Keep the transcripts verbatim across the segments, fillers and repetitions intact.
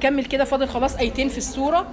نكمل كده، فاضل خلاص ايتين في السورة.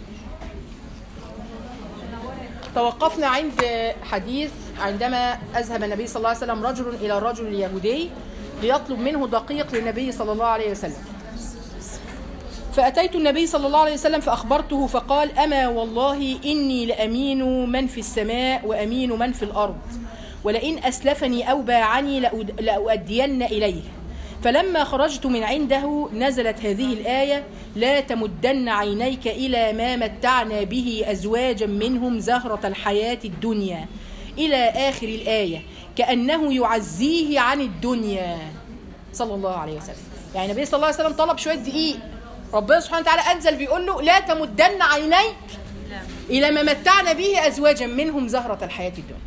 توقفنا عند حديث عندما أذهب النبي صلى الله عليه وسلم رجل إلى الرجل اليهودي ليطلب منه دقيق للنبي صلى الله عليه وسلم، فأتيت النبي صلى الله عليه وسلم فأخبرته فقال: أما والله إني لأمين من في السماء وأمين من في الأرض، ولئن أسلفني أو باعني لأؤدين إليه. فلما خرجت من عنده نزلت هذه الآية: لا تمدن عينيك إلى ما متعنا به أزواجا منهم زهرة الحياة الدنيا إلى آخر الآية، كأنه يعزيه عن الدنيا صلى الله عليه وسلم. يعني النبي صلى الله عليه وسلم طلب شوية دقيق، ربنا سبحانه وتعالى أنزل بيقول له: لا تمدن عينيك إلى ما متعنا به أزواجا منهم زهرة الحياة الدنيا.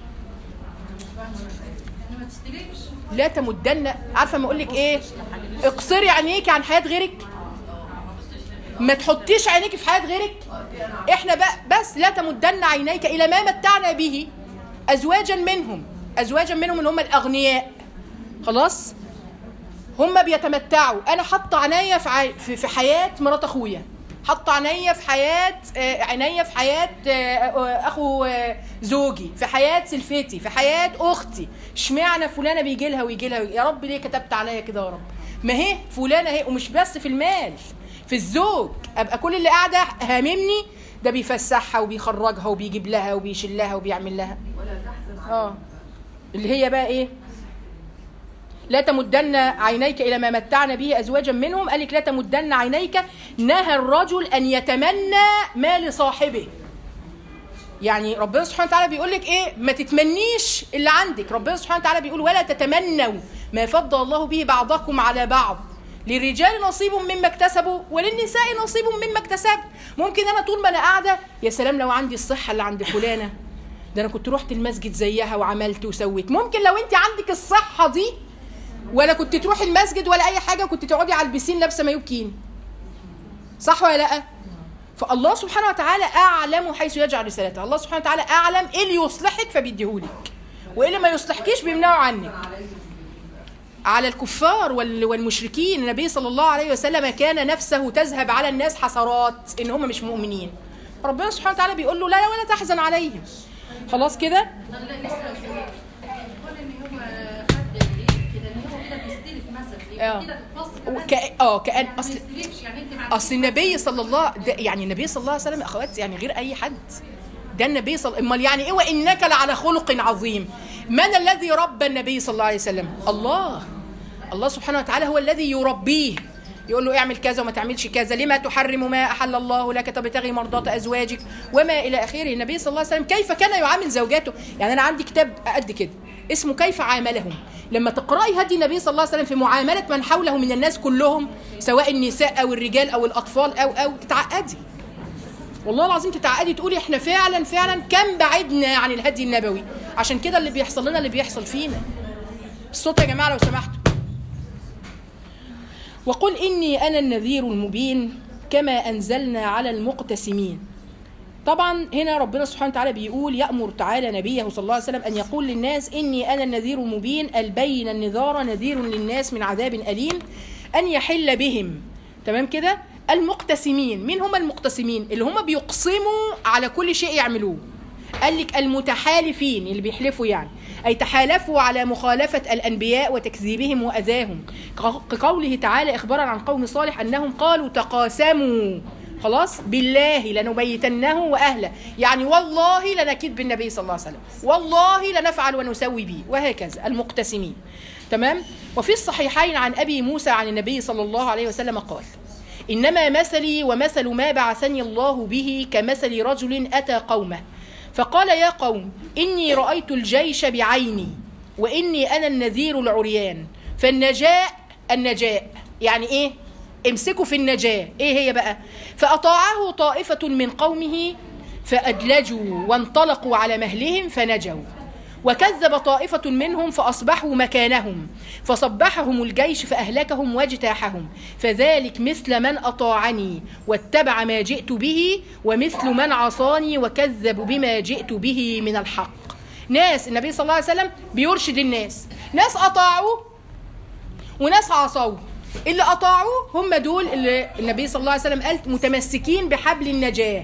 لا تمدن، عارفة ما أقول لك إيه؟ اقصري عينيك عن حياة غيرك، ما تحطيش عينيك في حياة غيرك. إحنا بقى بس لا تمدن عينيك إلى ما متعنا به أزواجا منهم، أزواجا منهم اللي هم الأغنياء، خلاص هم بيتمتعوا. أنا حاطة عينيا في في حياة مرات أخويا، حاطة عينيا في حياة عينيا في حياة أخو زوجي، في حياة سلفتي، في حياة أختي. اشمعنى فلانة بيجي لها ويجي لها؟ يا رب ليه كتبت عليا كده يا رب؟ ما هي فلانة هي، ومش بس في المال، في الزوج. أبقى كل اللي قاعدة هاممني ده بيفسحها وبيخرجها وبيجيب لها وبيشلها وبيعمل لها. اه اللي هي بقى ايه؟ لا تمدن عينيك إلى ما متعنا به أزواجا منهم. قال لك لا تمدن عينيك، نهى الرجل أن يتمنى ما لصاحبه. يعني ربنا سبحانه وتعالى بيقول لك إيه؟ ما تتمنيش اللي عندك. ربنا سبحانه وتعالى بيقول: ولا تتمنوا ما فضل الله به بعضكم على بعض، للرجال نصيب مما اكتسبوا وللنساء نصيب مما اكتسبوا. ممكن أنا طول ما أنا قاعدة يا سلام لو عندي الصحة اللي عند فلانة، ده أنا كنت رحت المسجد زيها وعملت وسويت. ممكن لو أنت عندك الصحة دي ولا كنت تروحي المسجد ولا اي حاجه، كنت تقعدي على البسين لابسه مايو بكيني، صح ولا لا؟ فالله سبحانه وتعالى اعلم حيث يجعل رسالته. الله سبحانه وتعالى اعلم ايه اللي يصلحك فبيديهولك، وايه اللي ما يصلحكيش بيمنعه عنك. على الكفار والمشركين النبي صلى الله عليه وسلم كان نفسه تذهب على الناس حسرات ان هم مش مؤمنين. ربنا سبحانه وتعالى بيقول له: لا ولا تحزن عليهم. خلاص كده. اه كأن اصل اصل النبي صلى الله يعني النبي صلى الله عليه وسلم اخوات يعني غير اي حد. ده النبي صلى امال يعني ايه؟ وانك لعلى خلق عظيم. من الذي ربى النبي صلى الله عليه وسلم؟ الله. الله سبحانه وتعالى هو الذي يربيه، يقول له اعمل كذا وما تعملش كذا، لما تحرم ما احل الله لك تبتغي مرضات ازواجك وما الى اخره. النبي صلى الله عليه وسلم كيف كان يعامل زوجاته. يعني انا عندي كتاب قد كده اسمه كيف عاملهم. لما تقرأي هدي النبي صلى الله عليه وسلم في معاملة من حوله من الناس كلهم، سواء النساء أو الرجال أو الأطفال أو أو تتعقدي، والله العظيم تتعقدي، تقولي إحنا فعلا فعلا كم بعدنا عن الهدي النبوي. عشان كده اللي بيحصل لنا اللي بيحصل فينا. الصوت يا جماعة لو سمحتوا. وقل إني أنا النذير المبين كما أنزلنا على المقتسمين. طبعا هنا ربنا سبحانه وتعالى بيقول يأمر تعالى نبيه صلى الله عليه وسلم أن يقول للناس: إني أنا النذير المبين البين النذار نذير للناس من عذاب أليم أن يحل بهم. تمام كده؟ المقتسمين، مين هم المقتسمين؟ اللي هم بيقسموا على كل شيء يعملوه. قال لك المتحالفين، اللي بيحلفوا يعني، أي تحالفوا على مخالفة الأنبياء وتكذيبهم وأذاهم، كقوله تعالى إخبارا عن قوم صالح أنهم قالوا تقاسموا خلاص بالله لنبيتنه وأهله، يعني والله لنكيد بالنبي صلى الله عليه وسلم، والله لنفعل ونسوي به، وهكذا المقتسمين. تمام. وفي الصحيحين عن أبي موسى عن النبي صلى الله عليه وسلم قال: إنما مثلي ومثل ما بعثني الله به كمثل رجل أتى قومه فقال: يا قوم إني رأيت الجيش بعيني وإني أنا النذير العريان، فالنجاء النجاء يعني إيه؟ امسكوا في النجاة. ايه هي بقى؟ فأطاعه طائفة من قومه فأدلجوا وانطلقوا على مهلهم فنجوا، وكذب طائفة منهم فأصبحوا مكانهم فصبحهم الجيش فأهلكهم واجتاحهم، فذلك مثل من أطاعني واتبع ما جئت به ومثل من عصاني وكذب بما جئت به من الحق. ناس النبي صلى الله عليه وسلم بيرشد الناس، ناس أطاعوا وناس عصوا. اللي اطاعوه هم دول اللي النبي صلى الله عليه وسلم قال متمسكين بحبل النجاه.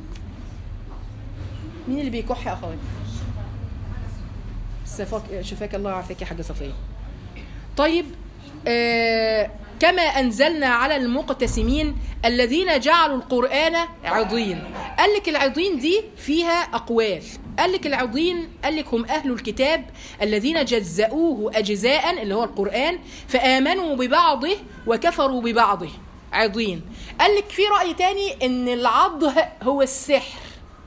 مين اللي بيكح يا اخوات؟ شفاك شفاك الله وعافاك يا حاجه صفيه. طيب آه كما أنزلنا على المقتسمين الذين جعلوا القرآن عضين. قال لك العضين دي فيها أقوال. قال لك العضين قال لك هم أهل الكتاب الذين جزأوه أجزاء اللي هو القرآن فآمنوا ببعضه وكفروا ببعضه عضين. قال لك في رأي تاني إن العضه هو السحر.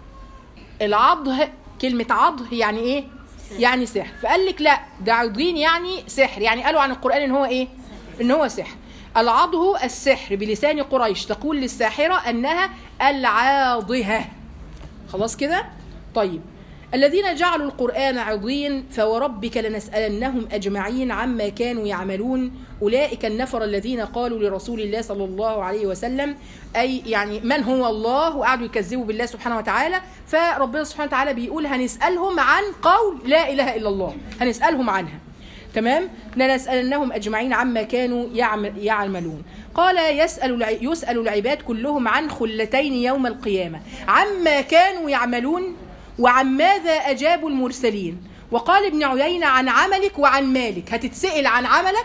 العضه كلمة عضه يعني إيه؟ يعني سحر. فقال لك لا ده عضين يعني سحر، يعني قالوا عن القرآن إن هو إيه؟ إن هو سحر. العضه السحر بلسان قريش تقول للساحرة أنها العاضهة. خلاص كده؟ طيب الذين جعلوا القرآن عضين فوربك لنسألنهم أجمعين عما كانوا يعملون أولئك النفر الذين قالوا لرسول الله صلى الله عليه وسلم أي يعني من هو الله، وقعدوا يكذبوا بالله سبحانه وتعالى. فربنا سبحانه وتعالى بيقول هنسألهم عن قول لا إله إلا الله، هنسألهم عنها. تمام؟ لنسألنهم أجمعين عما كانوا يعملون. قال يسأل يسأل العباد كلهم عن خلتين يوم القيامة عما كانوا يعملون وعن ماذا أجابوا المرسلين. وقال ابن عيينة عن عملك وعن مالك، هتتسأل عن عملك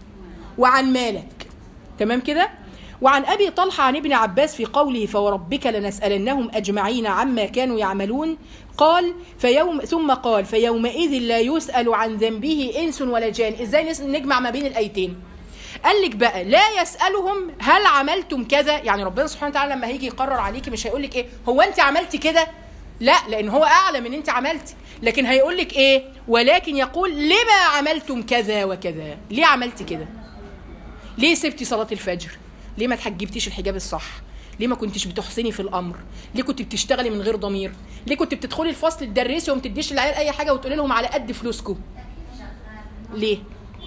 وعن مالك. تمام كده؟ وعن أبي طلحة عن ابن عباس في قوله فوربك لنسألنهم أجمعين عما كانوا يعملون قال فيوم ثم قال فيومئذ لا يسأل عن ذنبه إنس ولا جان. إزاي نجمع ما بين الآيتين؟ قال لك بقى لا يسألهم هل عملتم كذا، يعني ربنا سبحانه وتعالى لما هيجي يقرر عليكي مش هيقول لك إيه هو أنت عملتي كده، لا، لأن هو أعلم من أنت عملتي، لكن هيقول لك إيه ولكن يقول لما عملتم كذا وكذا. ليه عملتي كده؟ ليه سبتي صلاة الفجر؟ ليه ما تحجبتيش الحجاب الصح؟ ليه ما كنتش بتحسني في الامر؟ ليه كنت بتشتغلي من غير ضمير؟ ليه كنت بتدخلي الفصل تدرسي وما تديش العيال اي حاجه وتقولي لهم على قد فلوسكم؟ ليه؟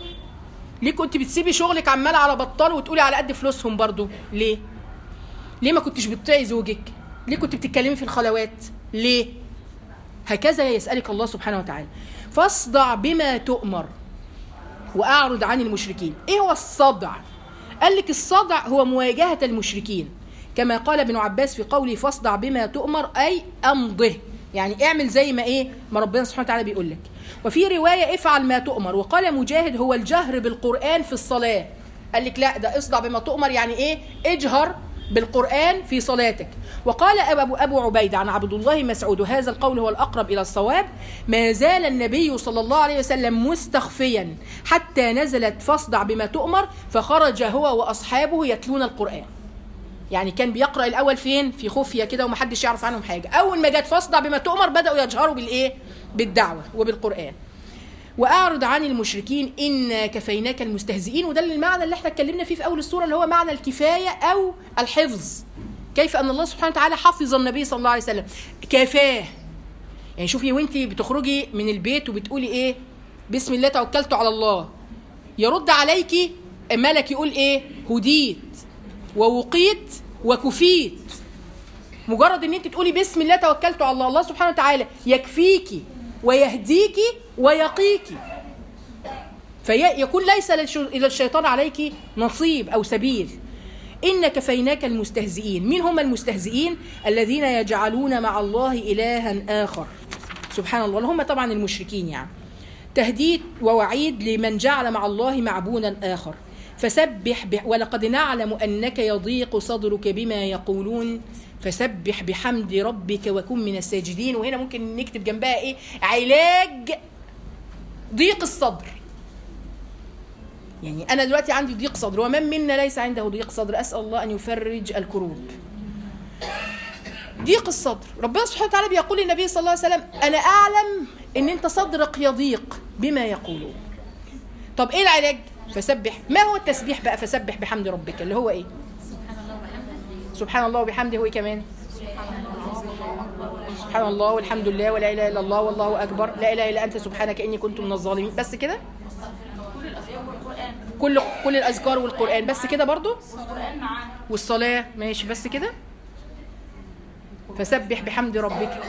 ليه كنت بتسيبي شغلك عمال على بطال وتقولي على قد فلوسهم برضو؟ ليه؟ ليه ما كنتش بتطيعي زوجك؟ ليه كنت بتتكلمي في الخلوات؟ ليه؟ هكذا يسألك الله سبحانه وتعالى. فاصدع بما تؤمر واعرض عن المشركين. ايه هو الصدع؟ قال لك الصدع هو مواجهة المشركين كما قال ابن عباس في قوله فاصدع بما تؤمر أي أمضه، يعني اعمل زي ما إيه ما ربنا سبحانه وتعالى بيقول لك. وفي رواية افعل ما تؤمر. وقال مجاهد هو الجهر بالقرآن في الصلاة. قال لك لا ده اصدع بما تؤمر يعني إيه اجهر بالقرآن في صلاتك. وقال أبو, أبو عبيدة عن عبد الله مسعود وهذا القول هو الأقرب إلى الصواب ما زال النبي صلى الله عليه وسلم مستخفيا حتى نزلت فاصدع بما تؤمر فخرج هو وأصحابه يتلون القرآن. يعني كان بيقرأ الأول فين؟ في خفية كده ومحدش يعرف عنهم حاجة. أول ما جت فاصدع بما تؤمر بدأوا يجهروا بالإيه؟ بالدعوة وبالقرآن. وأعرض عن المشركين إنا كفيناك المستهزئين. وده المعنى اللي احنا اتكلمنا فيه في أول السورة اللي هو معنى الكفاية أو الحفظ. كيف أن الله سبحانه وتعالى حفظ النبي صلى الله عليه وسلم كفاه. يعني شوفي وانتي بتخرجي من البيت وبتقولي إيه بسم الله توكلت على الله، يرد عليكي ملك يقول إيه هديت ووقيت وكفيت. مجرد ان انت تقولي بسم الله توكلت على الله، الله سبحانه وتعالى يكفيكي ويهديكي ويقيكي، فيكون ليس إلى الشيطان عليك نصيب أو سبيل. إن كفيناك المستهزئين. مين هم المستهزئين؟ الذين يجعلون مع الله إلها آخر. سبحان الله، هم طبعا المشركين. يعني تهديد ووعيد لمن جعل مع الله معبودا آخر. فسبح ب... ولقد نعلم أنك يضيق صدرك بما يقولون فسبح بحمد ربك وكن من الساجدين. وهنا ممكن نكتب جنبها إيه؟ علاج ضيق الصدر. يعني أنا دلوقتي عندي ضيق صدر، ومن منا ليس عنده ضيق صدر؟ أسأل الله أن يفرج الكروب. ضيق الصدر، ربنا سبحانه وتعالى بيقول للنبي صلى الله عليه وسلم أنا أعلم أن أنت صدرك يضيق بما يقولون. طب إيه العلاج؟ فسبح. ما هو التسبيح بقى؟ فسبح بحمد ربك اللي هو إيه؟ سبحان الله وبحمده. هو إيه كمان؟ سبحان الله والحمد لله ولا إله إلا الله والله أكبر لا إله إلا أنت سبحانك إني كنت من الظالمين. بس كده؟ كل كل الأذكار والقرآن بس كده برضو؟ والصلاة ماشي بس كده؟ فسبح بحمد ربك.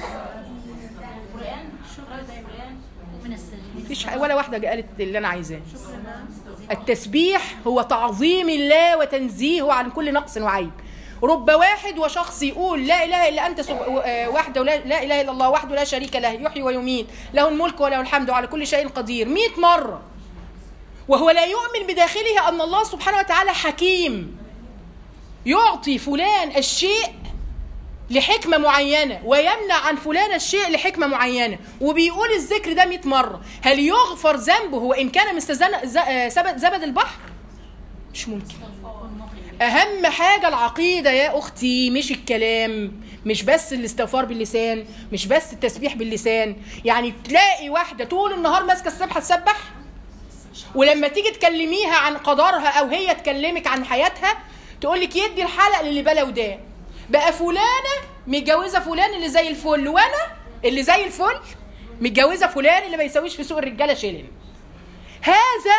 مفيش ولا واحدة قالت اللي أنا عايزاه. التسبيح هو تعظيم الله وتنزيهه عن كل نقص وعيب. رب واحد وشخص يقول لا إله إلا أنت سب... وحده لا... لا إله إلا الله وحده لا شريك له يحيي ويميت له الملك وله الحمد وعلى كل شيء قدير مئة مرة، وهو لا يؤمن بداخله أن الله سبحانه وتعالى حكيم يعطي فلان الشيء لحكمة معينة ويمنع عن فلان الشيء لحكمة معينة، وبيقول الذكر ده مئة مرة. هل يغفر ذنبه وإن كان مثل زبد البحر؟ مش ممكن. أهم حاجة العقيدة يا أختي، مش الكلام، مش بس الاستغفار باللسان، مش بس التسبيح باللسان. يعني تلاقي واحدة طول النهار ماسكة السبحة تسبح، ولما تيجي تكلميها عن قدرها أو هي تكلمك عن حياتها تقولك يدي الحلق للي بلا ودان. بقى فلانة متجوزة فلان اللي زي الفل، وأنا اللي زي الفل متجوزة فلان اللي ما يسويش في سوق الرجالة شيلن. هذا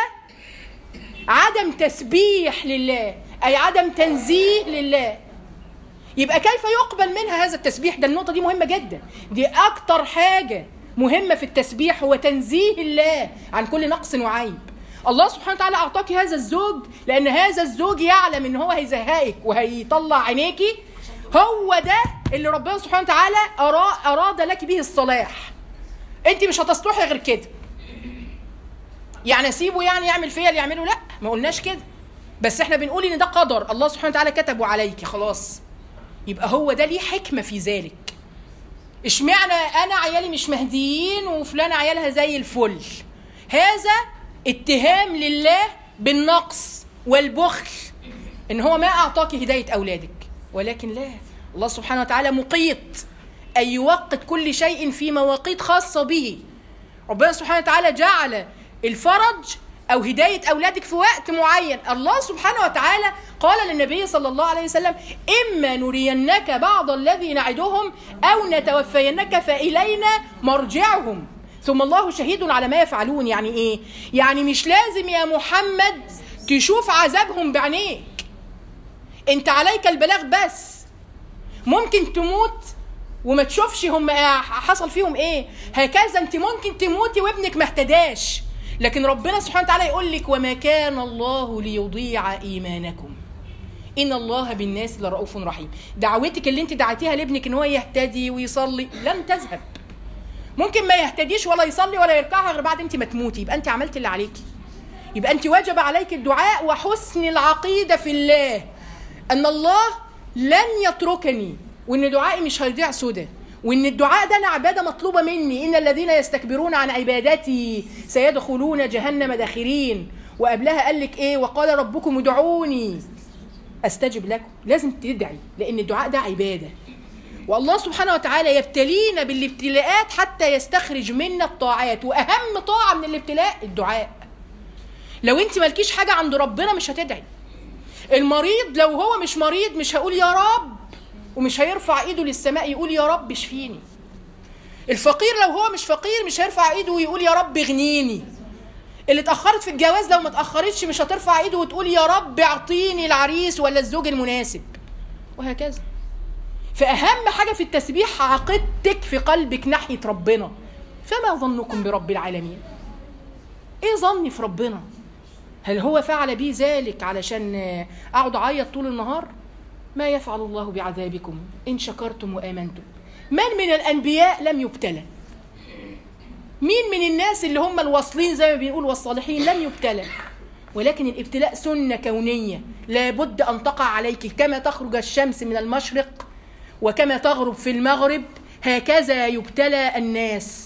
عدم تسبيح لله، أي عدم تنزيه لله. يبقى كيف يقبل منها هذا التسبيح؟ ده النقطة دي مهمة جدا، دي أكتر حاجة مهمة في التسبيح هو تنزيه الله عن كل نقص وعيب. الله سبحانه وتعالى أعطاك هذا الزوج لأن هذا الزوج يعلم إن هو هيزهقك وهيطلع عينيكي. هو ده اللي ربنا سبحانه وتعالى أراد لك به الصلاح. أنت مش هتصلحي غير كده. يعني أسيبه يعني يعمل فيا اللي يعمله؟ لا، ما قلناش كده، بس احنا بنقول إن ده قدر الله سبحانه وتعالى كتبه عليك خلاص. يبقى هو ده ليه حكمة في ذلك. اشمعنى أنا عيالي مش مهديين وفلان عيالها زي الفل؟ هذا اتهام لله بالنقص والبخل، إن هو ما أعطاك هداية أولادك. ولكن لا، الله سبحانه وتعالى مقيت أن يوقت كل شيء في مواقيت خاصة به. ربنا سبحانه وتعالى جعل الفرج أو هداية أولادك في وقت معين. الله سبحانه وتعالى قال للنبي صلى الله عليه وسلم إما نرينك بعض الذي نعدهم أو نتوفينك فإلينا مرجعهم ثم الله شهيد على ما يفعلون. يعني إيه؟ يعني مش لازم يا محمد تشوف عذابهم بعينيك، انت عليك البلاغ بس. ممكن تموت وما تشوفش هم حصل فيهم ايه، هكذا انت ممكن تموتي وابنك ما اهتداش، لكن ربنا سبحانه وتعالى يقول لك وما كان الله ليضيع ايمانكم ان الله بالناس لرؤوف رحيم. دعوتك اللي انت دعيتيها لابنك ان هو يهتدي ويصلي لن تذهب. ممكن ما يهتديش ولا يصلي ولا يركعها غير بعد انت ما تموتي، يبقى انت عملت اللي عليكي. يبقى انت واجب عليك الدعاء وحسن العقيدة في الله ان الله لن يتركني، وان دعائي مش هيضيع سدى، وان الدعاء ده انا عبادة مطلوبة مني. ان الذين يستكبرون عن عبادتي سيدخلون جهنم داخرين. وقبلها قال لك ايه؟ وقال ربكم ادعوني استجب لكم. لازم تدعي لان الدعاء ده عبادة، والله سبحانه وتعالى يبتلينا بالابتلاءات حتى يستخرج منا الطاعات، واهم طاعة من الابتلاء الدعاء. لو انت مالكيش حاجة عند ربنا مش هتدعي. المريض لو هو مش مريض مش هقول يا رب، ومش هيرفع ايده للسماء يقول يا رب اشفيني. الفقير لو هو مش فقير مش هيرفع ايده ويقول يا رب اغنيني. اللي اتأخرت في الجواز لو ما اتأخرتش مش هترفع ايده وتقول يا رب اعطيني العريس ولا الزوج المناسب، وهكذا. فأهم حاجة في التسبيح عقيدتك في قلبك ناحية ربنا. فما ظنكم برب العالمين؟ ايه ظني في ربنا؟ هل هو فعل بي ذلك علشان اقعد اعيط طول النهار؟ ما يفعل الله بعذابكم ان شكرتم وامنتم. من من الانبياء لم يبتلى؟ مين من الناس اللي هم الواصلين زي ما بنقول والصالحين لم يبتلى؟ ولكن الابتلاء سنة كونية لابد ان تقع عليك. كما تخرج الشمس من المشرق وكما تغرب في المغرب هكذا يبتلى الناس.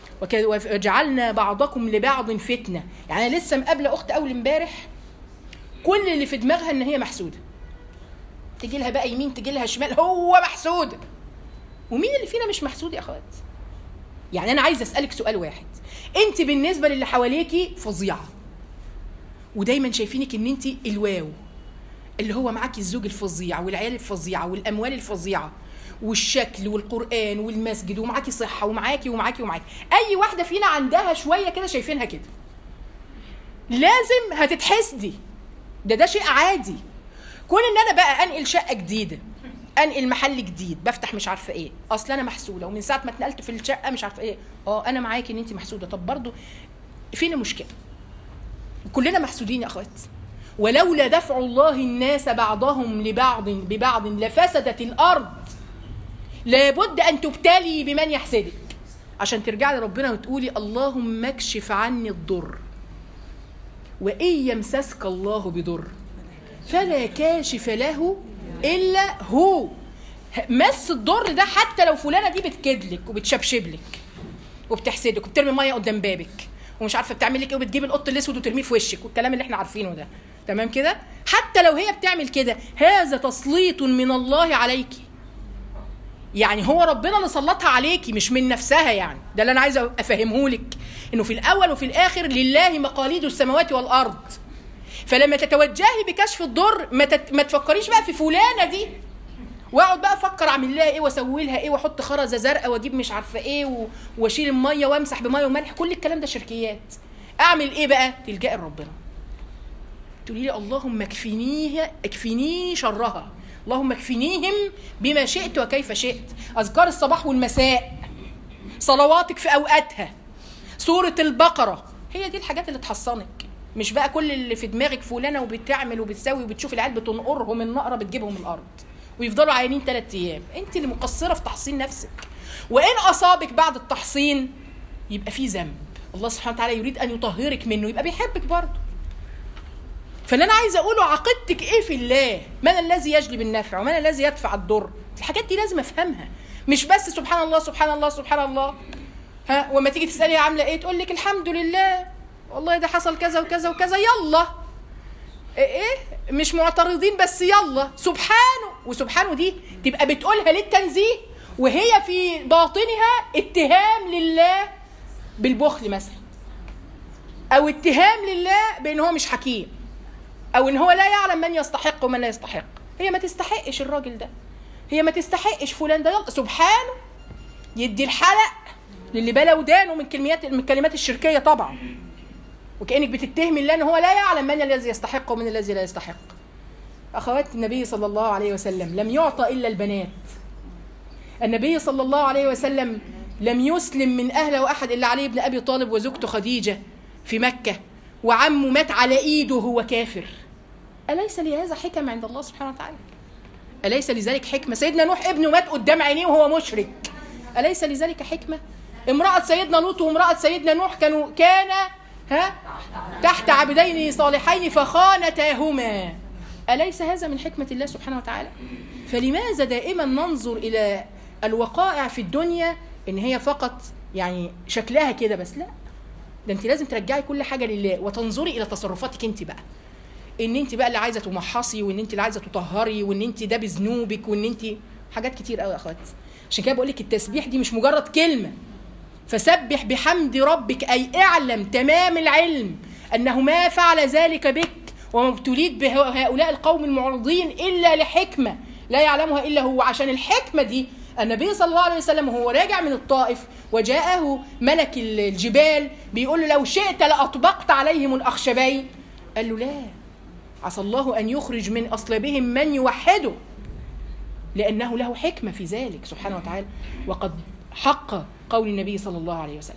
وجعلنا بعضكم لبعض فتنة. يعني أنا لسه مقابلة أخت أول امبارح كل اللي في دماغها إن هي محسودة، تجي لها بقى يمين تجي لها شمال هو محسودة. ومين اللي فينا مش محسود يا أخوات؟ يعني أنا عايز أسألك سؤال واحد، أنت بالنسبة للي حواليكي فظيعة ودايما شايفينك إن أنت الواو، اللي هو معاكي الزوج الفظيع والعيال الفظيعة والأموال الفظيعة والشكل والقرآن والمسجد ومعاكي صحة ومعاكي ومعاكي ومعاكي. أي واحدة فينا عندها شوية كده شايفينها كده لازم هتتحسدي. ده ده شيء عادي. كون إن أنا بقى أنقل شقة جديدة، أنقل محل جديد، بفتح مش عارفة إيه، أصل أنا محسودة ومن ساعة ما اتنقلت في الشقة مش عارفة إيه. أه أنا معاكي إن أنت محسودة. طب برضو فين المشكلة؟ كلنا محسودين يا اخوات. ولولا دفع الله الناس بعضهم لبعض ببعض لفسدت الارض، لابد ان تبتلي بمن يحسدك عشان ترجعي لربنا وتقولي اللهم اكشف عني الضر، وان يمسسك الله بضر فلا كاشف له الا هو. مس الضر ده حتى لو فلانه دي بتكدلك وبتشبشبلك وبتحسدك وبترمي ميه قدام بابك ومش عارفه بتعمل لك ايه وبتجيب القط الاسود وترميه في وشك والكلام اللي احنا عارفينه ده، تمام كده؟ حتى لو هي بتعمل كده هذا تسليط من الله عليكي، يعني هو ربنا اللي سلطها عليكي مش من نفسها. يعني ده اللي انا عايزه افهمهولك، انه في الاول وفي الاخر لله مقاليد السماوات والارض. فلما تتوجهي بكشف الضر ما, تت... ما تفكريش بقى في فلانه دي واقعد بقى افكر اعمل لها ايه واسوي لها ايه واحط خرزه زرقاء واجيب مش عارفه ايه و... واشيل الميه وامسح بميه وملح، كل الكلام ده شركيات. اعمل ايه بقى؟ تلجئي لربنا، تقولي لي اللهم اكفنيها اكفني شرها، اللهم اكفنيهم بما شئت وكيف شئت. اذكار الصباح والمساء، صلواتك في اوقاتها، سوره البقره، هي دي الحاجات اللي تحصنك. مش بقى كل اللي في دماغك فلانه وبتعمل وبتسوي وبتشوف العيال بتنقرهم النقره بتجيبهم الارض ويفضلوا عيانين ثلاث ايام. انت اللي مقصره في تحصين نفسك، وان اصابك بعد التحصين يبقى في ذنب الله سبحانه وتعالى يريد ان يطهرك منه، يبقى بيحبك برضه. فاللي انا عايزه اقوله عقيدتك ايه في الله؟ من الذي يجلب النفع ومن الذي يدفع الضر؟ الحاجات دي لازم افهمها، مش بس سبحان الله سبحان الله سبحان الله. ها وما تيجي تسالي عامله ايه تقول لك الحمد لله والله ده حصل كذا وكذا وكذا، يلا ايه مش معترضين بس يلا سبحانه. وسبحانه دي تبقى بتقولها للتنزيه وهي في باطنها اتهام لله بالبخل مثلا، او اتهام لله بان هو مش حكيم، او ان هو لا يعلم من يستحق ومن لا يستحق. هي ما تستحقش الراجل ده، هي ما تستحقش فلان ده، يلا سبحانه. يدي الحلق للي بلا ودانه من كلمات من الكلمات الشركيه طبعا، وكأنك بتتهمي الله ان هو لا يعلم من الذي يستحق ومن الذي لا يستحق. اخوات النبي صلى الله عليه وسلم لم يعطى الا البنات. النبي صلى الله عليه وسلم لم يسلم من اهله احد الا علي بن ابي طالب وزوجته خديجه في مكه، وعمه مات على ايده وهو كافر. اليس لهذا حكم عند الله سبحانه وتعالى؟ اليس لذلك حكمه؟ سيدنا نوح ابنه مات قدام عينيه وهو مشرك، اليس لذلك حكمه؟ امراه سيدنا لوط وامراه سيدنا نوح كانوا كان ها تحت عبدين صالحين فخانتاهما، أليس هذا من حكمة الله سبحانه وتعالى؟ فلماذا دائما ننظر إلى الوقائع في الدنيا إن هي فقط يعني شكلها كده بس؟ لا، ده أنت لازم ترجعي كل حاجة لله وتنظري إلى تصرفاتك أنت بقى، إن أنت بقى اللي عايزة تمحصي وإن أنت اللي عايزة تطهري وإن أنت ده بذنوبك وإن أنت حاجات كتير قوي يا أخوات. عشان كده بقول لك التسبيح دي مش مجرد كلمة. فسبح بحمد ربك أي اعلم تمام العلم أنه ما فعل ذلك بك وما ابتليت بهؤلاء القوم المعرضين إلا لحكمة لا يعلمها إلا هو. عشان الحكمة دي النبي صلى الله عليه وسلم وهو راجع من الطائف وجاءه ملك الجبال بيقول له لو شئت لأطبقت عليهم الأخشبين، قال له لا، عسى الله أن يخرج من أصلابهم من يوحده لأنه له حكمة في ذلك سبحانه وتعالى، وقد حق قول النبي صلى الله عليه وسلم.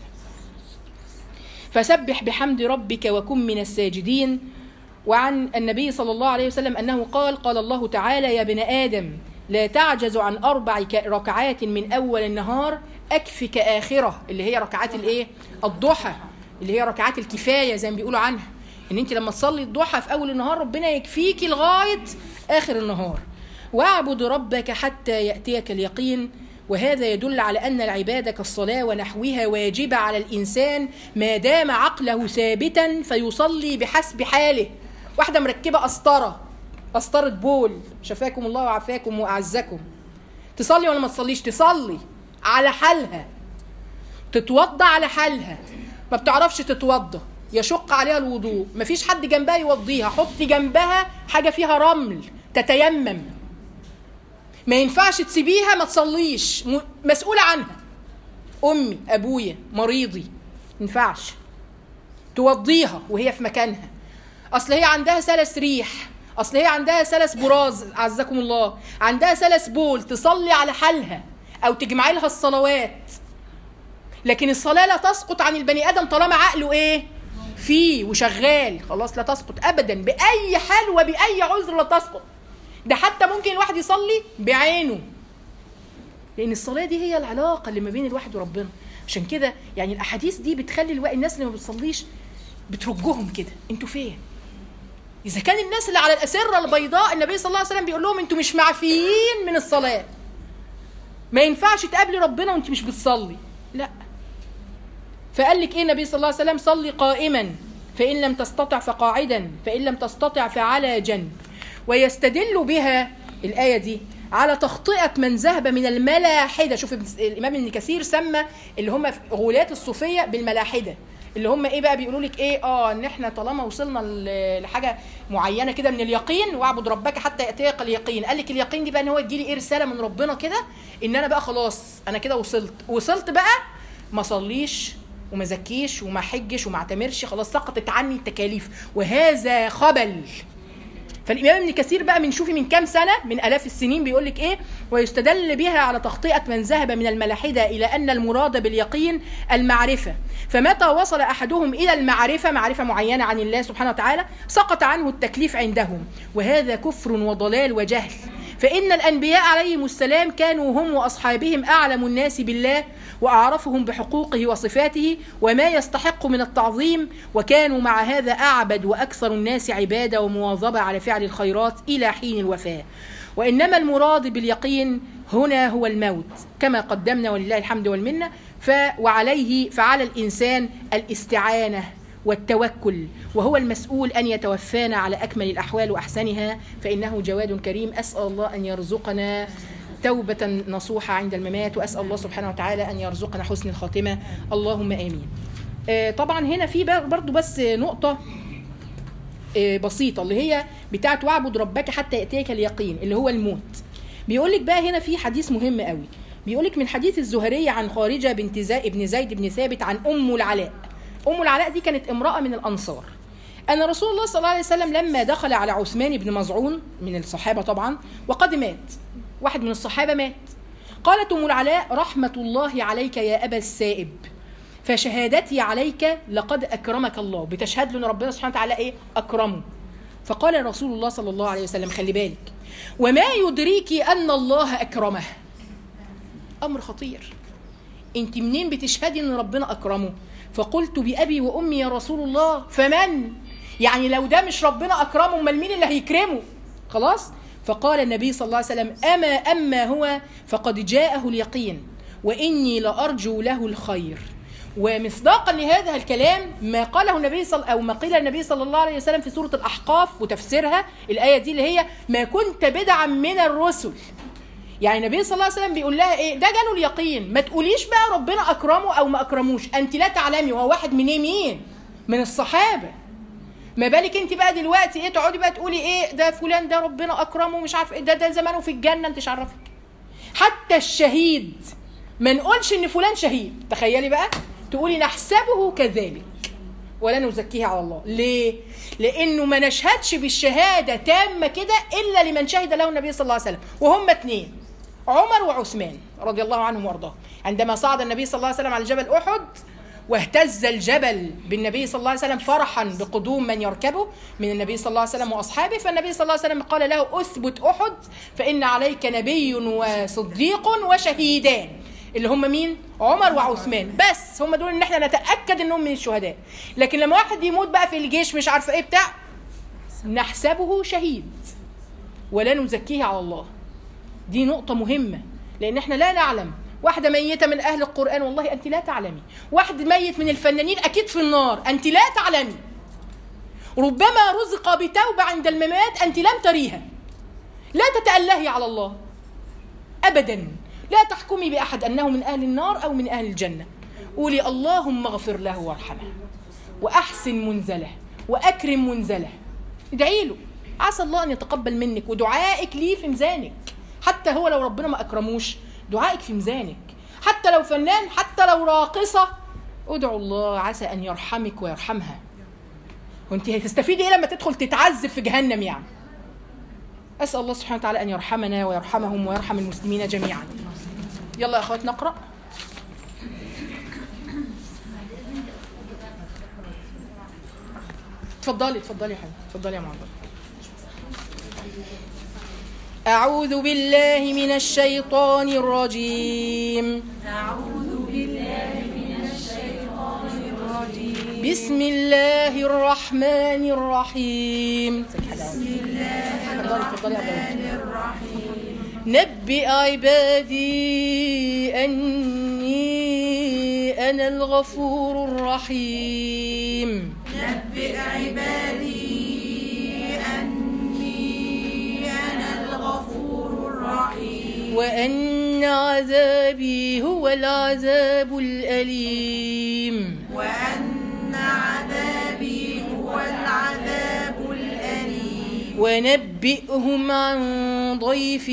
فسبح بحمد ربك وكن من الساجدين. وعن النبي صلى الله عليه وسلم أنه قال قال الله تعالى يا ابن آدم لا تعجز عن أربع ركعات من أول النهار أكفك آخرة، اللي هي ركعات الإيه؟ الضحى، اللي هي ركعات الكفاية زي ما بيقولوا عنها، إن أنت لما تصلي الضحى في أول النهار ربنا يكفيكي لغاية آخر النهار. واعبد ربك حتى يأتيك اليقين. وهذا يدل على أن العبادة كالصلاة ونحوها واجبة على الإنسان ما دام عقله ثابتا فيصلي بحسب حاله. واحدة مركبة قسطرة، قسطرة بول، شفاكم الله وعافاكم وأعزكم، تصلي ولا ما تصليش؟ تصلي على حالها، تتوضى على حالها. ما بتعرفش تتوضى، يشق عليها الوضوء، مفيش حد جنبها يوضيها، حطي جنبها حاجة فيها رمل تتيمم. ما ينفعش تسيبيها ما تصليش، مسؤولة عنها، أمي أبويا مريضي، ما ينفعش توضيها وهي في مكانها. أصل هي عندها سلس ريح، أصل هي عندها سلس براز عزكم الله، عندها سلس بول، تصلي على حالها أو تجمعي لها الصلوات. لكن الصلاة لا تسقط عن البني آدم طالما عقله إيه؟ فيه وشغال خلاص لا تسقط ابدا باي حال وباي عذر، لا تسقط. ده حتى ممكن الواحد يصلي بعينه، لان الصلاه دي هي العلاقه اللي ما بين الواحد وربنا. عشان كده يعني الاحاديث دي بتخلي الواحد الناس اللي ما بتصليش بترجهم كده، انتوا فين؟ اذا كان الناس اللي على الاسره البيضاء النبي صلى الله عليه وسلم بيقول لهم انتوا مش معفيين من الصلاه، ما ينفعش تقابلي ربنا وانت مش بتصلي، لا. فقال لك ايه النبي صلى الله عليه وسلم؟ صلي قائما فان لم تستطع فقاعدا فان لم تستطع فعلى جنب. ويستدل بها الايه دي على تخطئه من ذهب من الملاحده. شوف الامام ابن كثير سمى اللي هم غلاة الصوفيه بالملاحده، اللي هم ايه بقى؟ بيقولوا لك ايه؟ اه ان احنا طالما وصلنا لحاجه معينه كده من اليقين، واعبد ربك حتى ياتيك اليقين. قال لك اليقين دي بقى ان هو يجي لي ايه؟ رساله من ربنا كده ان انا بقى خلاص انا كده وصلت وصلت بقى ما صليش وما زكيش وما حجش وما اعتمرش، خلاص سقطت عني التكاليف، وهذا خبل. فالامام ابن كثير بقى من شوفي من كام سنه، من الاف السنين، بيقول لك ايه؟ ويستدل بها على تخطئه من ذهب من الملاحده الى ان المراد باليقين المعرفه، فمتى وصل احدهم الى المعرفه، معرفه معينه عن الله سبحانه وتعالى، سقط عنه التكليف عندهم، وهذا كفر وضلال وجهل. فان الانبياء عليهم السلام كانوا هم واصحابهم اعلم الناس بالله واعرفهم بحقوقه وصفاته وما يستحق من التعظيم، وكانوا مع هذا اعبد واكثر الناس عباده ومواظبه على فعل الخيرات الى حين الوفاه. وانما المراد باليقين هنا هو الموت كما قدمنا ولله الحمد والمنه. ف وعليه فعلى الانسان الاستعانه والتوكل، وهو المسؤول أن يتوفانا على أكمل الأحوال وأحسنها، فإنه جواد كريم. أسأل الله أن يرزقنا توبة نصوحة عند الممات، وأسأل الله سبحانه وتعالى أن يرزقنا حسن الخاتمة، اللهم آمين. آه طبعا هنا في برضو بس نقطة آه بسيطة اللي هي بتاعت واعبد ربك حتى يأتيك اليقين اللي هو الموت. بيقولك بقى هنا في حديث مهم قوي، بيقولك من حديث الزهري عن خارجة بنت زي ابن زيد بن ثابت عن أم العلاء. أم العلاء دي كانت امرأة من الأنصار. أن رسول الله صلى الله عليه وسلم لما دخل على عثمان بن مظعون من الصحابة طبعا وقد مات، واحد من الصحابة مات، قالت أم العلاء رحمة الله عليك يا أبا السائب، فشهادتي عليك لقد أكرمك الله، بتشهد له أن ربنا سبحانه وتعالى إيه؟ أكرمه. فقال رسول الله صلى الله عليه وسلم خلي بالك، وما يدريك أن الله أكرمه؟ أمر خطير، أنت منين بتشهدي أن ربنا أكرمه؟ فقلت بأبي وأمي يا رسول الله، فمن؟ يعني لو ده مش ربنا أكرمه امال مين اللي هيكرمه؟ خلاص. فقال النبي صلى الله عليه وسلم أما أما هو فقد جاءه اليقين وإني لأرجو له الخير. ومصداقا لهذا الكلام ما قاله النبي صلى أو ما قيل النبي صلى الله عليه وسلم في سورة الأحقاف وتفسيرها الآية دي اللي هي ما كنت بدعا من الرسل. يعني النبي صلى الله عليه وسلم بيقول لها ايه؟ ده جاله اليقين، ما تقوليش بقى ربنا اكرمه او ما اكرموش، انت لا تعلمي هو واحد من مين؟ من الصحابه. ما بالك انت بقى دلوقتي ايه تقعدي بقى تقولي ايه ده فلان ده ربنا اكرمه مش عارف ايه، ده ده زمانه في الجنه، انت مش عارفك. حتى الشهيد ما نقولش ان فلان شهيد، تخيلي بقى تقولي نحسبه كذلك ولا نزكيه على الله. ليه؟ لانه ما نشهدش بالشهاده تامه كده الا لمن شهد له النبي صلى الله عليه وسلم، وهم اثنين، عمر وعثمان رضي الله عنهم وارضاهم. عندما صعد النبي صلى الله عليه وسلم على جبل احد واهتز الجبل بالنبي صلى الله عليه وسلم فرحا بقدوم من يركبه من النبي صلى الله عليه وسلم واصحابه، فالنبي صلى الله عليه وسلم قال له اثبت احد فان عليك نبي وصديق وشهيدان، اللي هم مين؟ عمر وعثمان، بس هم دول ان احنا نتاكد انهم من الشهداء. لكن لما واحد يموت بقى في الجيش مش عارفه ايه بتاع، نحسبه شهيد ولا نزكيه على الله. دي نقطه مهمه، لان احنا لا نعلم. واحده ميته من اهل القران والله انت لا تعلمي، واحد ميت من الفنانين اكيد في النار انت لا تعلمي، ربما رزق بتوبه عند الممات انت لم تريها. لا تتألهي على الله ابدا، لا تحكمي بأحد أنه من أهل النار أو من أهل الجنة. قولي اللهم اغفر له وارحمه وأحسن منزله وأكرم منزله، ادعي له، عسى الله أن يتقبل منك، ودعائك ليه في ميزانك. حتى هو لو ربنا ما أكرموش دعائك في ميزانك، حتى لو فنان، حتى لو راقصة، ادعوا الله عسى أن يرحمك ويرحمها. وانت هتستفيدي إيه لما تدخل تتعذب في جهنم؟ يعني أسأل الله سبحانه وتعالى أن يرحمنا ويرحمهم ويرحم المسلمين جميعا. يلا يا أخوات نقرأ. اتفضلي اتفضلي يا حبيبي، اتفضلي يا معلم. أعوذ بالله من الشيطان الرجيم. أعوذ بالله من الشيطان الرجيم. بسم الله الرحمن الرحيم. بسم الله الرحمن الرحيم. نبئ عبادي أني أنا الغفور الرحيم. نبئ عبادي أني أنا الغفور الرحيم. وأن عذابي هو العذاب الأليم. وأن عذابي هو العذاب الأليم. ونبئهم عن ضيف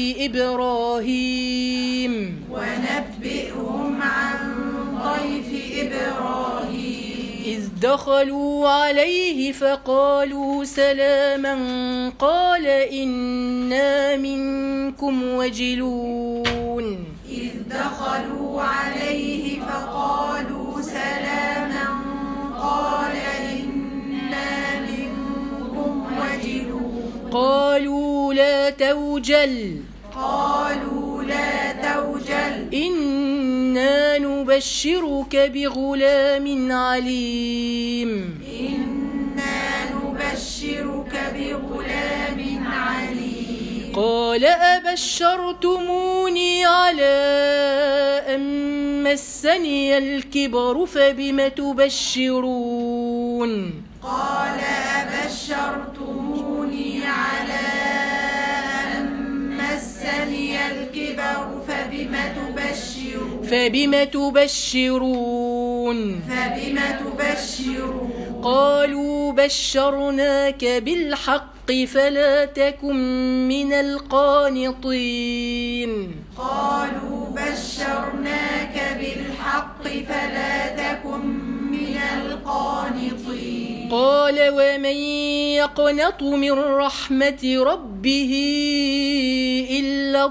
إبراهيم. ونبئهم عن ضيف إبراهيم. إذ دخلوا عليه فقالوا سلاما قال إنا منكم وجلون. إذ دخلوا عليه فقالوا سلاما قال إنا منكم وجلون. قالوا لا توجل. قالوا لا توجل. إنا نبشرك بغلام عليم. إنا نبشرك بغلام عليم. قال أبشرتموني على أن مسني الكبر فبم تبشرون. قال أبشرتموني على أن مسني الكبر فبم تبشرون. فبم تبشرون. فبم تبشرون. قالوا بشرناك بالحق فلا تكن من القانطين. قالوا بشرناك بالحق فلا تكن من القانطين. قال ومن يقنط من رحمة ربه إلا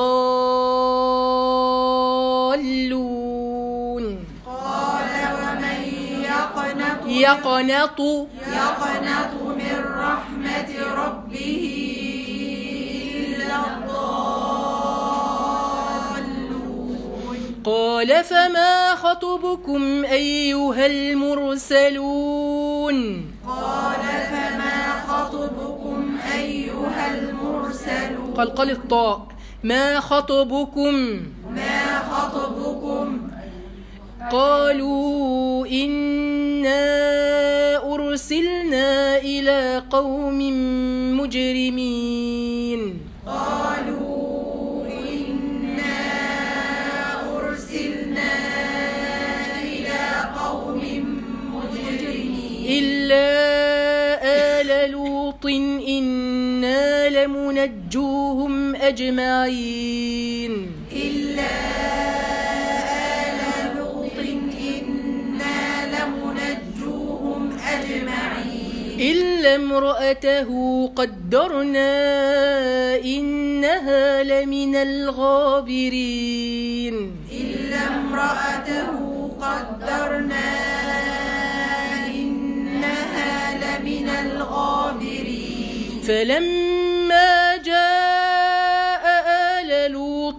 الضالون. قال ومن يقنط يقنط يقنط من رحمة ربه إلا الضالون. قال فما خطبكم أيها المرسلون. قال فما خطبكم أيها المرسلون. قال قال الطاء ما خطبكم. ما خطبكم. قالوا إنا أرسلنا إلى قوم مجرمين. قالوا إنا أرسلنا إلى قوم مجرمين. إلا آل لوط إنا لمنجوهم أجمعين. إلا آل لوط إنا لمنجوهم أجمعين. إلا امرأته قدرنا إنها لمن الغابرين. إلا امرأته قدرنا إنها لمن الغابرين. فلما جاء آل لوط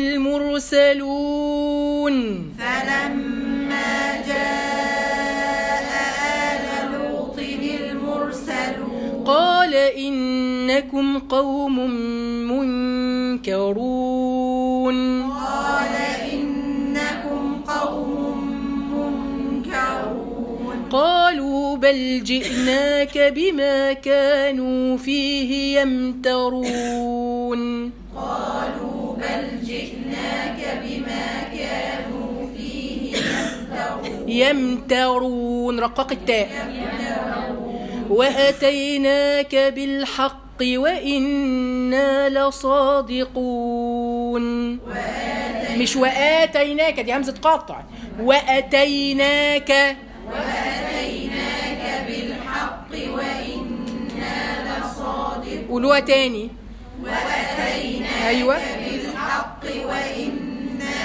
المرسلون. فلما جاء آل لوط المرسلون. قال إنكم قوم منكرون. قال إنكم قوم منكرون. قالوا بل جئناك بما كانوا فيه يمترون. قالوا بل جئناك بما كانوا فيه يمترون. يمترون رقق التاء. وأتيناك بالحق وإنا لصادقون. مش وآتيناك دي همزة قطع. وأتيناك وأتيناك بالحق وإنا لصادقون. قولوها تاني. وأتيناك أيوة. بالحق وإنا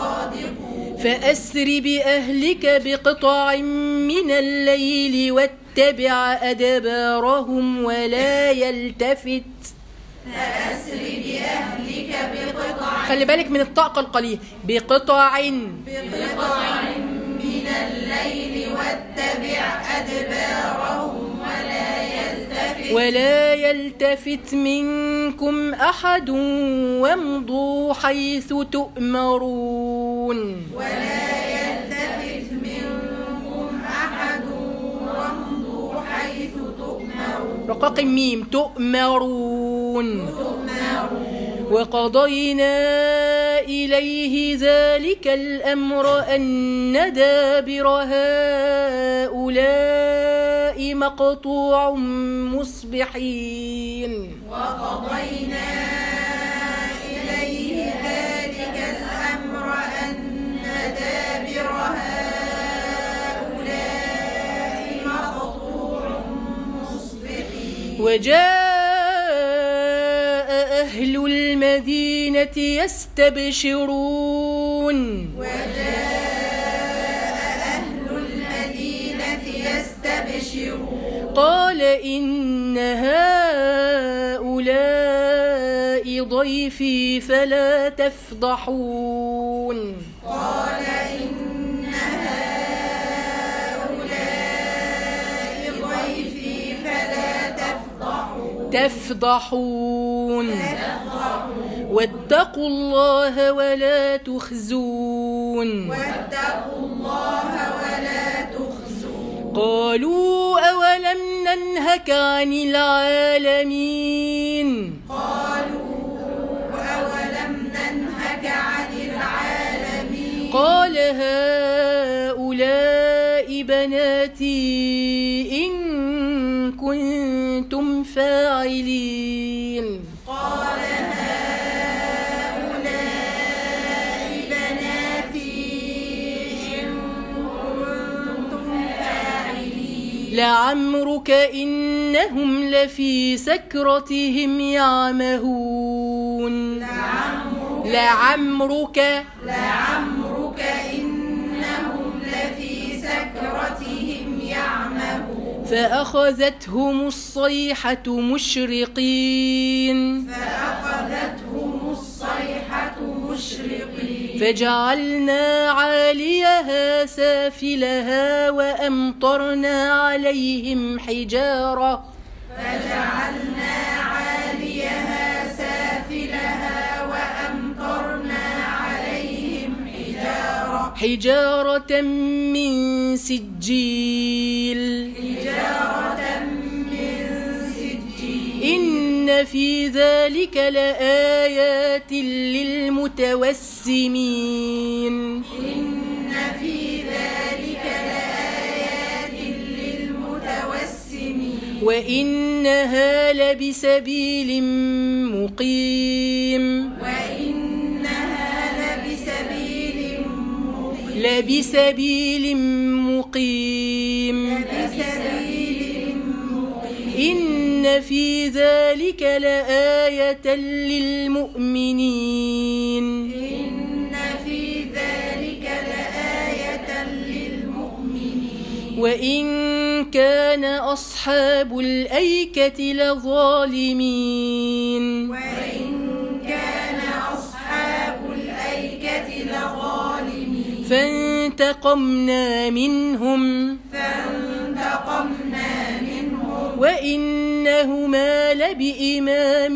لصادقون. فأسر بأهلك بقطع من الليل واتبع يتبع أدبارهم ولا يلتفت. فأسر بأهلك بقطع خلي بالك من الطاقة القليلة. بقطع بقطع من الليل واتبع أدبارهم ولا يلتفت ولا يلتفت منكم أحد وامضوا حيث تؤمرون. ولا يلتفت منكم أحد وامضوا حيث تؤمرون. رقاق ميم تؤمرون. وقضينا إليه ذلك الأمر أن دابر هؤلاء مقطوع مصبحين. وقضينا إليه ذلك الأمر أن دابر هؤلاء مقطوع مصبحين. وجاء أهل المدينة يستبشرون. وجاء أهل المدينة يستبشرون. قال إن هؤلاء ضيفي فلا تفضحون. قال إن هؤلاء ضيفي فلا تفضحون. تفضحون. واتقوا الله ولا تخزون. واتقوا الله ولا تخزون. قالوا أولم ننهك عن العالمين. قالوا أولم ننهك عن العالمين. قال هؤلاء بناتي إن كنتم فاعلين. قال هؤلاء بناتي إن كنتم فاعلين. لعمرك إنهم لفي سكرتهم يعمهون. لعمرك لعمرك لعمرك إنهم لفي سكرتهم يعمهون. فأخذتهم الصيحة مشرقين. فأخذتهم الصيحة مشرقين. فجعلنا عاليها سافلها وأمطرنا عليهم حجارة فجعلنا عاليها سافلها وأمطرنا عليهم حجارة حجارة من سجيل. حجارة من سجيل. إن في ذلك لآيات للمتوسمين. إن في ذلك لآيات للمتوسمين. وإنها لبسبيل مقيم. وإنها لبسبيل مقيم. لبسبيل مقيم. لبسبيل مقيم. إن في ذلك لآية للمؤمنين. إن في ذلك لآية للمؤمنين. وإن كان أصحاب الأيكة لظالمين. وإن كان أصحاب الأيكة لظالمين. فانتقمنا منهم. فانتقمنا منهم. وإنهما لبإمام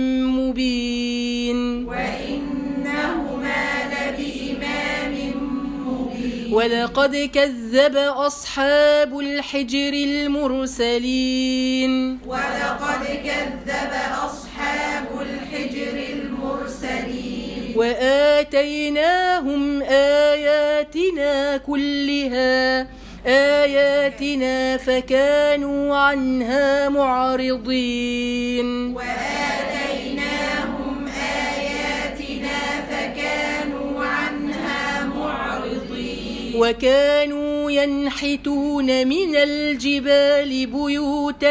مبين. وإنهما لبإمام مبين. ولقد كذب أصحاب الحجر المرسلين. ولقد كذب أصحاب الحجر المرسلين. وآتيناهم آياتنا كلها آياتنا فكانوا عنها معرضين. وآتيناهم آياتنا فكانوا عنها معرضين. وكانوا ينحتون من الجبال بيوتا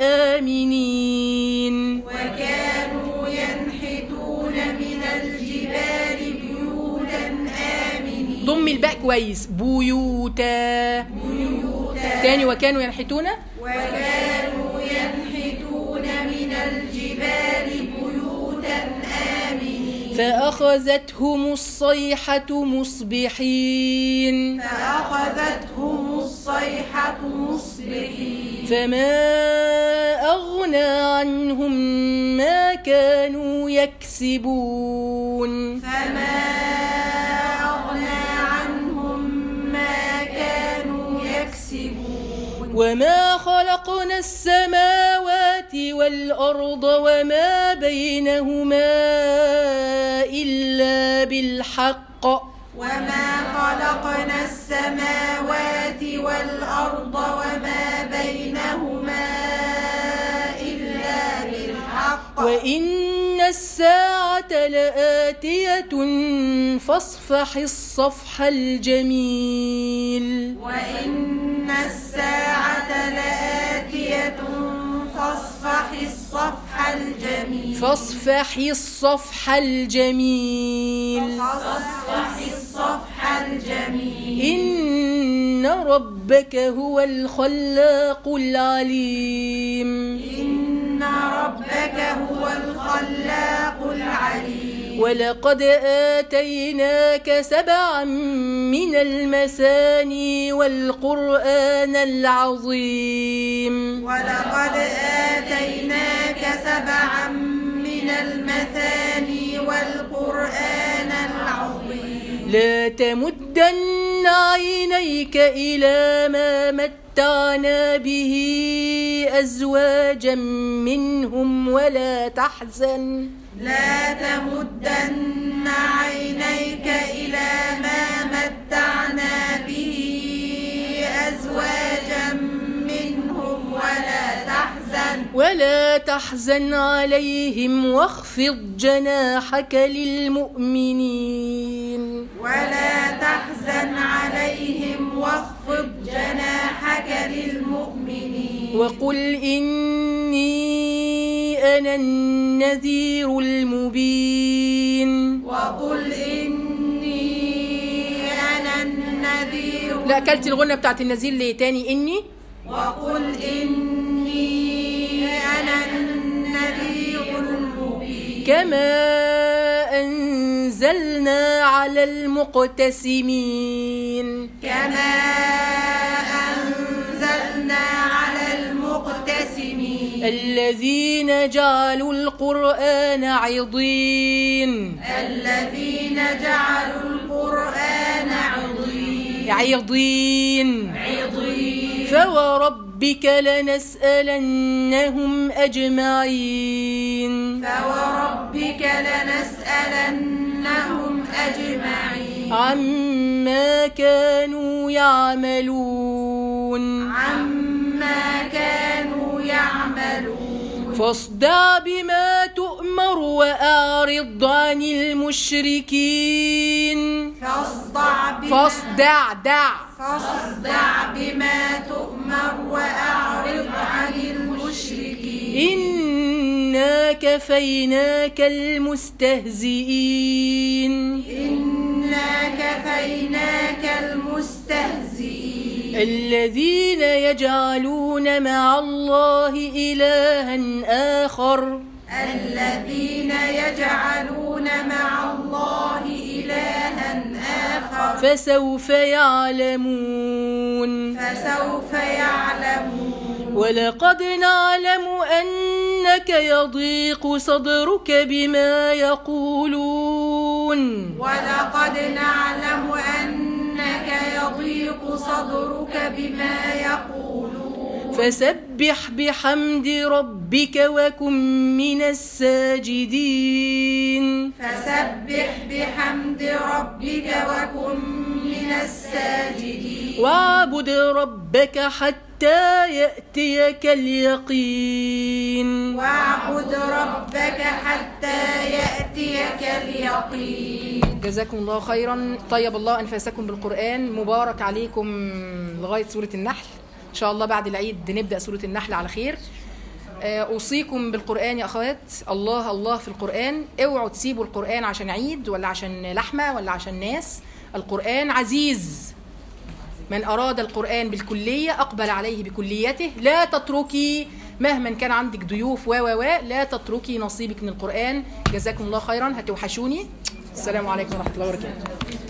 آمنين. وكانوا ينحتون من الجبال بيوتا آمنين. ضم الباء كويس. بيوتا. بيوتا. تاني. وكانوا ينحتون. وكانوا ينحتون من الجبال بيوتا آمنين فأخذتهم الصيحة مصبحين فأخذتهم الصيحة مصبحين فما أغنى عنهم ما كانوا يكسبون فما أغنى عنهم ما كانوا يكسبون وما خلقنا السماوات والأرض وما بينهما إلا بالحق وما خلقنا السماوات والأرض وما بينهما إلا بالحق وإن الساعة لآتية فاصفح الصفح الجميل وإن الساعة لآتية فاصفح الصفح الجميل فاصفح الصفح الجميل فاصفح الصفح الجميل إن ربك هو الخلاق العليم إن ربك هو الخلاق العليم ولقد آتيناك سبعا من المثاني والقرآن العظيم ولقد آتيناك سبعا من المثاني والقرآن العظيم لا تمدن عينيك إلى ما متعنا به أزواجا منهم ولا تحزن لا تمدن عينيك إلى ما متعنا به أزواجا منهم ولا تحزن ولا تحزن عليهم واخفض جناحك للمؤمنين ولا تحزن عليهم واخفض جناحك للمؤمنين وقل إني أنا النذير المبين وقل إني أنا النذير لا أكلت الغنة بتاعت النذير ليه تاني إني وقل إني أنا النذير المبين كما أنزلنا على المقتسمين كما أنزلنا على المقتسمين الذين جعلوا القرآن عضين الذين جعلوا القرآن عضين عضين عضين فوربك لنسألنهم أجمعين فوربك لنسألنهم أجمعين عما كانوا يعملون عما كانوا يعملون فاصدع بما تؤمر وأعرض عن المشركين فاصدع بما فاصدع دع فاصدع بما تؤمر وأعرض عن المشركين إنا كفيناك المستهزئين إنا كفيناك المستهزئين الذين يجعلون مع الله إلها آخر الذين يجعلون مع الله إلها آخر فسوف يعلمون فسوف يعلمون ولقد نعلم أنك يضيق صدرك بما يقولون ولقد نعلم أنك يضيق صدرك بما يقولون فسبح بحمد ربك وكن من الساجدين فسبح بحمد ربك وكن من الساجدين واعبد ربك حتى يأتيك اليقين واعبد ربك حتى يأتيك اليقين. جزاكم الله خيرا، طيب الله أنفاسكم بالقرآن، مبارك عليكم لغاية سورة النحل. إن شاء الله بعد العيد نبدأ سورة النحل على خير. أوصيكم بالقرآن يا أخوات، الله الله في القرآن، اوعوا تسيبوا القرآن عشان عيد ولا عشان لحمة ولا عشان ناس. القرآن عزيز من أراد القرآن بالكلية أقبل عليه بكليته. لا تتركي مهما كان عندك ضيوف و و و لا تتركي نصيبك من القرآن. جزاكم الله خيرا، هتوحشوني. السلام عليكم ورحمة الله وبركاته.